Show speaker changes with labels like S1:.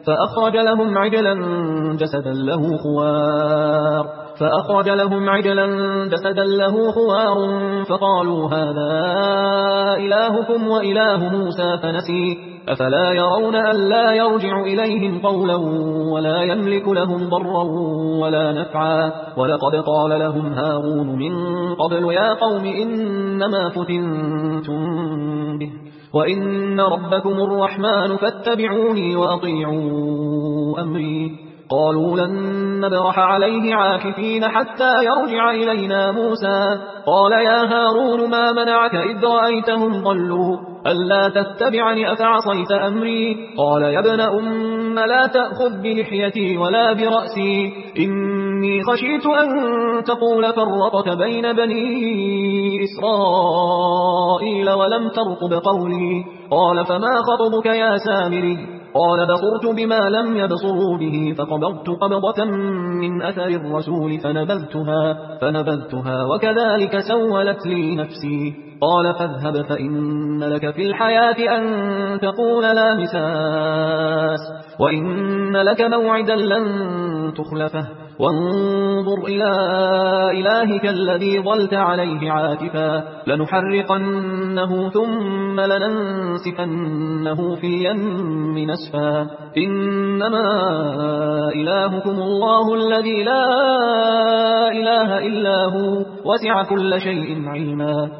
S1: فأخرج لهم عجلا جسدا له خوار فقالوا هذا إلهكم وإله موسى فنسي أفلا يرون ألا يرجع إليهم قولا ولا يملك لهم ضرا ولا نفعا ولقد قال لهم هارون من قبل يا قوم إنما فتنتم به وإن ربكم الرحمن فاتبعوني وأطيعوا أمري قالوا لن نبرح عليه عاكفين حتى يرجع إلينا موسى قال يا هارون ما منعك إذ رأيتهم ضلوا ألا تتبعني أفعصيت أمري قال يا ابن أم لا تأخذ بلحيتي ولا برأسي إني خشيت أن تقول فرقت بين بني إسرائيل ولم ترقب قولي قال فما خطبك يا سامري قال بصرت بما لم يبصروا به فقبضت قبضة من أثر الرسول فنبذتها وكذلك سولت لي نفسي قال فاذهب فإن لك في الحياة أن تقول لا مساس وإن لك موعدا لن تخلفه وانظر إلى إلهك الذي ظلت عليه عاكفا لنحرقنه ثم لننسفنه في اليم نسفا إنما إلهكم الله الذي لا إله إلا هو وسع كل شيء علما